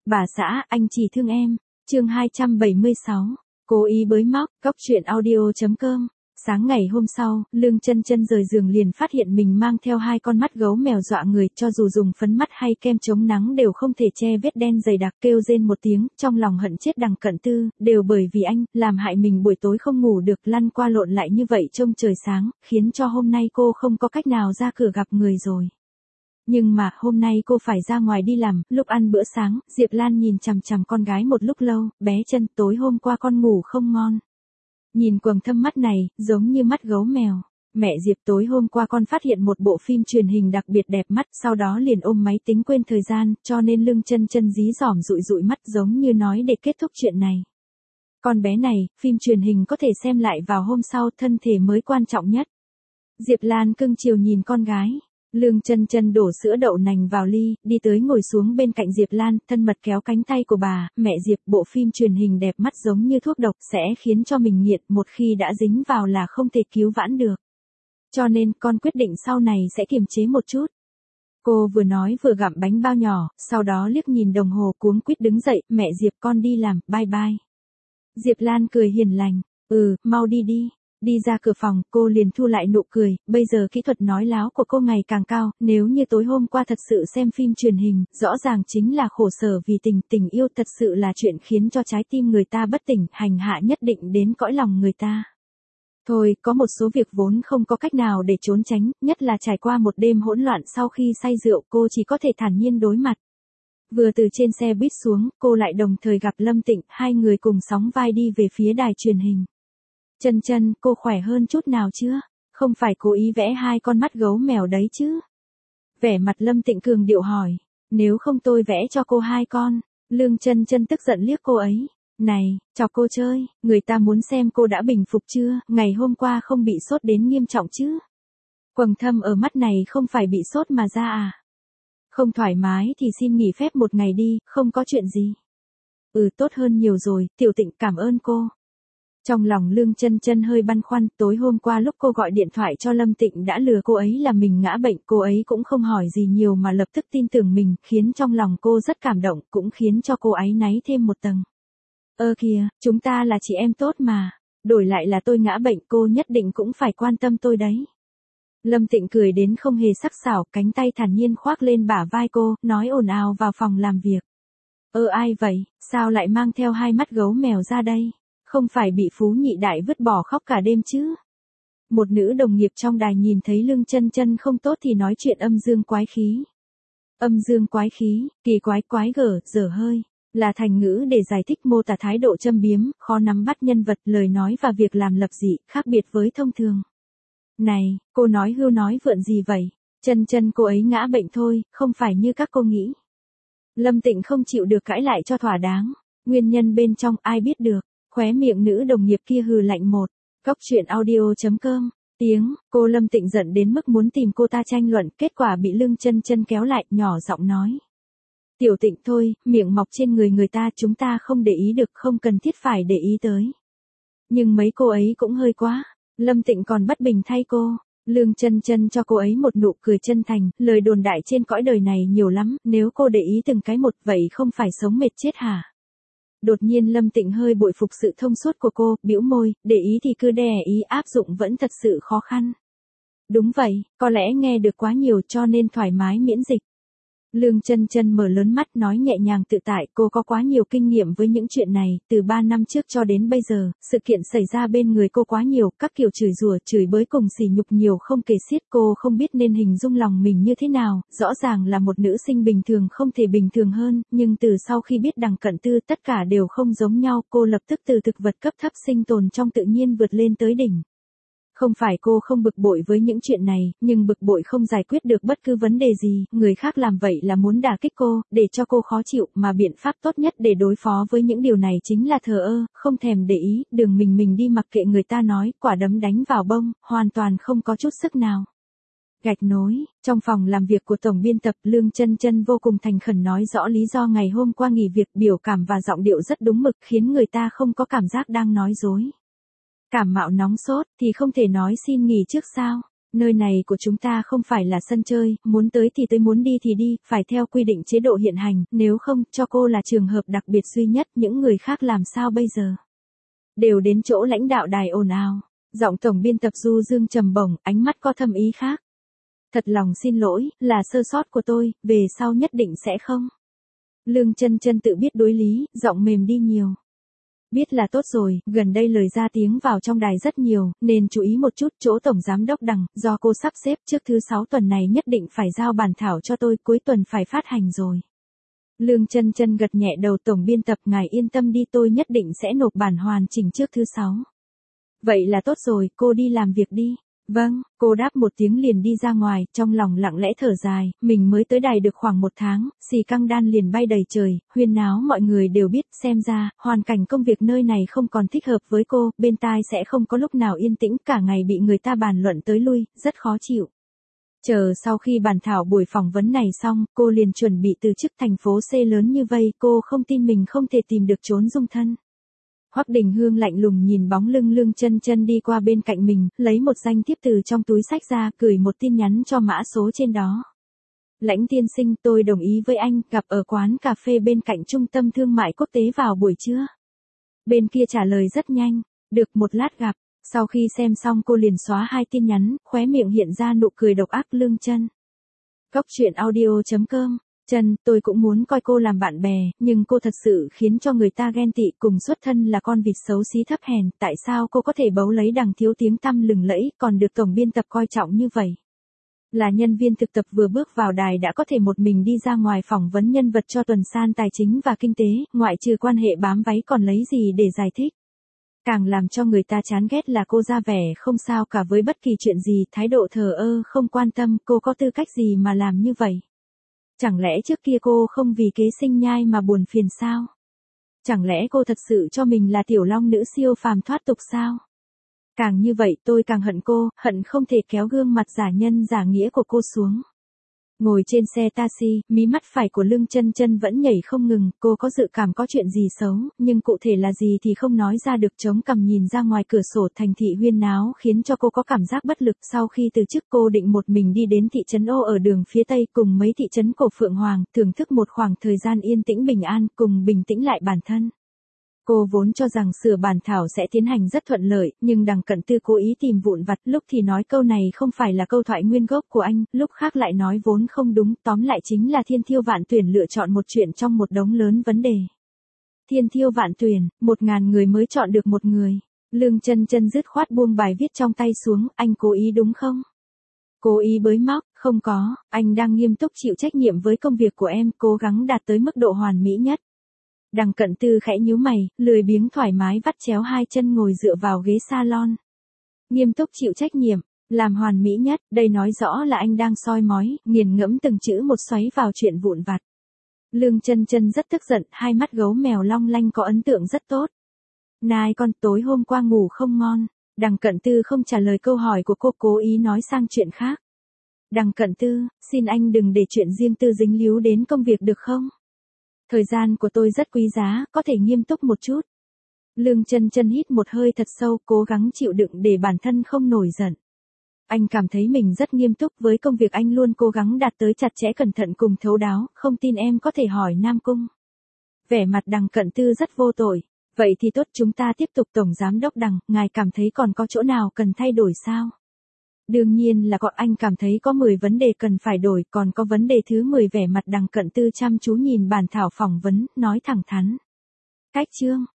Bà xã, anh chỉ thương em. Chương 276. Cố ý bới móc, cóc truyện audio.com. Sáng ngày hôm sau, Lương Chân Chân rời giường liền phát hiện mình mang theo 2 con mắt gấu mèo dọa người, cho dù dùng phấn mắt hay kem chống nắng đều không thể che vết đen dày đặc, kêu rên một tiếng, trong lòng hận chết Đằng Cận Tư, đều bởi vì anh, làm hại mình buổi tối không ngủ được, lăn qua lộn lại như vậy trông trời sáng, khiến cho hôm nay cô không có cách nào ra cửa gặp người rồi. Nhưng mà, hôm nay cô phải ra ngoài đi làm, lúc ăn bữa sáng, Diệp Lan nhìn chằm chằm con gái một lúc lâu, bé Chân, tối hôm qua con ngủ không ngon. Nhìn quầng thâm mắt này, giống như mắt gấu mèo. Mẹ Diệp, tối hôm qua con phát hiện một bộ phim truyền hình đặc biệt đẹp mắt, sau đó liền ôm máy tính quên thời gian, cho nên Lương Chân Chân dí dỏm dụi dụi mắt giống như nói để kết thúc chuyện này. Con bé này, phim truyền hình có thể xem lại vào hôm sau, thân thể mới quan trọng nhất. Diệp Lan cưng chiều nhìn con gái. Lương Chân Chân đổ sữa đậu nành vào ly, đi tới ngồi xuống bên cạnh Diệp Lan, thân mật kéo cánh tay của bà, mẹ Diệp, bộ phim truyền hình đẹp mắt giống như thuốc độc, sẽ khiến cho mình nghiện, một khi đã dính vào là không thể cứu vãn được. Cho nên, con quyết định sau này sẽ kiềm chế một chút. Cô vừa nói vừa gặm bánh bao nhỏ, sau đó liếc nhìn đồng hồ cuống quýt đứng dậy, mẹ Diệp, con đi làm, bye bye. Diệp Lan cười hiền lành, mau đi đi. Đi ra cửa phòng, cô liền thu lại nụ cười, bây giờ kỹ thuật nói láo của cô ngày càng cao, nếu như tối hôm qua thật sự xem phim truyền hình, rõ ràng chính là khổ sở vì tình yêu thật sự là chuyện khiến cho trái tim người ta bất tỉnh, hành hạ nhất định đến cõi lòng người ta. Thôi, có một số việc vốn không có cách nào để trốn tránh, nhất là trải qua một đêm hỗn loạn sau khi say rượu, cô chỉ có thể thản nhiên đối mặt. Vừa từ trên xe buýt xuống, cô lại đồng thời gặp Lâm Tịnh, hai người cùng sóng vai đi về phía đài truyền hình. Chân Chân, cô khỏe hơn chút nào chưa? Không phải cố ý vẽ 2 con mắt gấu mèo đấy chứ? Vẻ mặt Lâm Tịnh cường điệu hỏi. Nếu không tôi vẽ cho cô 2 con. Lương Chân Chân tức giận liếc cô ấy. Này, chọc cô chơi, người ta muốn xem cô đã bình phục chưa, ngày hôm qua không bị sốt đến nghiêm trọng chứ? Quầng thâm ở mắt này không phải bị sốt mà ra à? Không thoải mái thì xin nghỉ phép 1 ngày đi, không có chuyện gì. Tốt hơn nhiều rồi, Tiểu Tịnh, cảm ơn cô. Trong lòng Lương Chân Chân hơi băn khoăn, tối hôm qua lúc cô gọi điện thoại cho Lâm Tịnh đã lừa cô ấy là mình ngã bệnh, cô ấy cũng không hỏi gì nhiều mà lập tức tin tưởng mình, khiến trong lòng cô rất cảm động, cũng khiến cho cô áy náy thêm một tầng. Kìa, chúng ta là chị em tốt mà, đổi lại là tôi ngã bệnh cô nhất định cũng phải quan tâm tôi đấy. Lâm Tịnh cười đến không hề sắc sảo, cánh tay thản nhiên khoác lên bả vai cô, nói ồn ào vào phòng làm việc. Ai vậy, sao lại mang theo 2 mắt gấu mèo ra đây? Không phải bị Phú Nhị Đại vứt bỏ khóc cả đêm chứ? Một nữ đồng nghiệp trong đài nhìn thấy Lương Chân Chân không tốt thì nói chuyện âm dương quái khí. Âm dương quái khí, kỳ quái quái gở, dở hơi, là thành ngữ để giải thích mô tả thái độ châm biếm, khó nắm bắt nhân vật, lời nói và việc làm lập dị, khác biệt với thông thường. Này, cô nói hưu nói vượn gì vậy? Chân Chân cô ấy ngã bệnh thôi, không phải như các cô nghĩ. Lâm Tịnh không chịu được cãi lại cho thỏa đáng. Nguyên nhân bên trong ai biết được. Khóe miệng nữ đồng nghiệp kia hừ lạnh một. Cóc truyện audio.com. Cô Lâm Tịnh giận đến mức muốn tìm cô ta tranh luận, kết quả bị Lương Chân Chân kéo lại, nhỏ giọng nói. Tiểu Tịnh thôi, miệng mọc trên người ta chúng ta không để ý được, không cần thiết phải để ý tới. Nhưng mấy cô ấy cũng hơi quá. Lâm Tịnh còn bất bình thay cô. Lương Chân Chân cho cô ấy một nụ cười chân thành, lời đồn đại trên cõi đời này nhiều lắm, nếu cô để ý từng cái một vậy không phải sống mệt chết hả? Đột nhiên Lâm Tịnh hơi bội phục sự thông suốt của cô, bĩu môi, để ý thì cứ đè ý áp dụng vẫn thật sự khó khăn. Đúng vậy, có lẽ nghe được quá nhiều cho nên thoải mái miễn dịch. Lương Chân Chân mở lớn mắt nói nhẹ nhàng tự tại, cô có quá nhiều kinh nghiệm với những chuyện này, từ 3 năm trước cho đến bây giờ, sự kiện xảy ra bên người cô quá nhiều, các kiểu chửi rủa, chửi bới cùng sỉ nhục nhiều không kể xiết, cô không biết nên hình dung lòng mình như thế nào, rõ ràng là một nữ sinh bình thường không thể bình thường hơn, nhưng từ sau khi biết Đằng Cận Tư tất cả đều không giống nhau, cô lập tức từ thực vật cấp thấp sinh tồn trong tự nhiên vượt lên tới đỉnh. Không phải cô không bực bội với những chuyện này, nhưng bực bội không giải quyết được bất cứ vấn đề gì, người khác làm vậy là muốn đả kích cô, để cho cô khó chịu, mà biện pháp tốt nhất để đối phó với những điều này chính là thờ ơ, không thèm để ý, đường mình đi mặc kệ người ta nói, quả đấm đánh vào bông, hoàn toàn không có chút sức nào. Gạch nối, trong phòng làm việc của tổng biên tập, Lương Chân Chân vô cùng thành khẩn nói rõ lý do ngày hôm qua nghỉ việc, biểu cảm và giọng điệu rất đúng mực, khiến người ta không có cảm giác đang nói dối. Cảm mạo nóng sốt thì không thể nói xin nghỉ trước sao? Nơi này của chúng ta không phải là sân chơi, muốn tới thì tới muốn đi thì đi, phải theo quy định chế độ hiện hành, nếu không, cho cô là trường hợp đặc biệt duy nhất, những người khác làm sao bây giờ? Đều đến chỗ lãnh đạo đài ồn ào. Giọng tổng biên tập Du Dương trầm bổng, ánh mắt có thâm ý khác. Thật lòng xin lỗi, là sơ sót của tôi, về sau nhất định sẽ không. Lương Chân Chân tự biết đối lý, giọng mềm đi nhiều. Biết là tốt rồi, gần đây lời ra tiếng vào trong đài rất nhiều, nên chú ý một chút, chỗ tổng giám đốc Đằng, do cô sắp xếp trước thứ 6 tuần này nhất định phải giao bản thảo cho tôi, cuối tuần phải phát hành rồi. Lương Chân Chân gật nhẹ đầu, tổng biên tập ngài yên tâm đi, tôi nhất định sẽ nộp bản hoàn chỉnh trước thứ 6. Vậy là tốt rồi, cô đi làm việc đi. Vâng, cô đáp một tiếng liền đi ra ngoài, trong lòng lặng lẽ thở dài, mình mới tới đài được khoảng 1 tháng, xì căng đan liền bay đầy trời, huyên náo mọi người đều biết, xem ra, hoàn cảnh công việc nơi này không còn thích hợp với cô, bên tai sẽ không có lúc nào yên tĩnh, cả ngày bị người ta bàn luận tới lui, rất khó chịu. Chờ sau khi bàn thảo buổi phỏng vấn này xong, cô liền chuẩn bị từ chức, thành phố C lớn như vây, cô không tin mình không thể tìm được chốn dung thân. Hoắc Đình Hương lạnh lùng nhìn bóng lưng Lương Chân Chân đi qua bên cạnh mình, lấy một danh thiếp từ trong túi xách ra, gửi một tin nhắn cho mã số trên đó. Lãnh tiên sinh, tôi đồng ý với anh, gặp ở quán cà phê bên cạnh trung tâm thương mại quốc tế vào buổi trưa. Bên kia trả lời rất nhanh, được, một lát gặp. Sau khi xem xong cô liền xóa 2 tin nhắn, khóe miệng hiện ra nụ cười độc ác. Lương Chân. Cốc truyện audio.com. Chân, tôi cũng muốn coi cô làm bạn bè, nhưng cô thật sự khiến cho người ta ghen tị, cùng xuất thân là con vịt xấu xí thấp hèn, tại sao cô có thể bấu lấy Đằng thiếu tiếng tăm lừng lẫy, còn được tổng biên tập coi trọng như vậy? Là nhân viên thực tập vừa bước vào đài đã có thể một mình đi ra ngoài phỏng vấn nhân vật cho tuần san tài chính và kinh tế, ngoại trừ quan hệ bám váy còn lấy gì để giải thích? Càng làm cho người ta chán ghét là cô ra vẻ không sao cả với bất kỳ chuyện gì, thái độ thờ ơ không quan tâm, cô có tư cách gì mà làm như vậy? Chẳng lẽ trước kia cô không vì kế sinh nhai mà buồn phiền sao? Chẳng lẽ cô thật sự cho mình là tiểu long nữ siêu phàm thoát tục sao? Càng như vậy tôi càng hận cô, hận không thể kéo gương mặt giả nhân giả nghĩa của cô xuống. Ngồi trên xe taxi, mí mắt phải của Lương Chân Chân vẫn nhảy không ngừng, cô có dự cảm có chuyện gì xấu, nhưng cụ thể là gì thì không nói ra được, chống cằm nhìn ra ngoài cửa sổ thành thị huyên náo khiến cho cô có cảm giác bất lực. Sau khi từ chức cô định một mình đi đến thị trấn Ô ở đường phía Tây cùng mấy thị trấn cổ Phượng Hoàng, thưởng thức một khoảng thời gian yên tĩnh bình an, cùng bình tĩnh lại bản thân. Cô vốn cho rằng sửa bản thảo sẽ tiến hành rất thuận lợi, nhưng Đằng Cận Tư cố ý tìm vụn vặt, lúc thì nói câu này không phải là câu thoại nguyên gốc của anh, lúc khác lại nói vốn không đúng, tóm lại chính là thiên thiêu vạn tuyển lựa chọn một chuyện trong một đống lớn vấn đề. Thiên thiêu vạn tuyển, 1000 người mới chọn được một người. Lương Chân Chân dứt khoát buông bài viết trong tay xuống, anh cố ý đúng không? Cố ý bới móc, không có, anh đang nghiêm túc chịu trách nhiệm với công việc của em, cố gắng đạt tới mức độ hoàn mỹ nhất. Đằng Cận Tư khẽ nhíu mày, lười biếng thoải mái vắt chéo 2 chân ngồi dựa vào ghế salon. Nghiêm túc chịu trách nhiệm, làm hoàn mỹ nhất, đây nói rõ là anh đang soi mói, nghiền ngẫm từng chữ một xoáy vào chuyện vụn vặt. Lương Chân Chân rất tức giận, hai mắt gấu mèo long lanh có ấn tượng rất tốt. Này con, tối hôm qua ngủ không ngon. Đằng Cận Tư không trả lời câu hỏi của cô, cố ý nói sang chuyện khác. Đằng Cận Tư, xin anh đừng để chuyện riêng tư dính líu đến công việc được không? Thời gian của tôi rất quý giá, có thể nghiêm túc một chút. Lương Chân Chân hít một hơi thật sâu, cố gắng chịu đựng để bản thân không nổi giận. Anh cảm thấy mình rất nghiêm túc với công việc, anh luôn cố gắng đạt tới chặt chẽ cẩn thận cùng thấu đáo, không tin em có thể hỏi Nam Cung. Vẻ mặt Đằng Cận Tư rất vô tội. Vậy thì tốt, chúng ta tiếp tục. Tổng giám đốc Đằng, ngài cảm thấy còn có chỗ nào cần thay đổi sao? Đương nhiên là anh cảm thấy có 10 vấn đề cần phải đổi, còn có vấn đề thứ 10. Vẻ mặt Đằng Cận Tư chăm chú nhìn bản thảo phỏng vấn, nói thẳng thắn. Cách chương,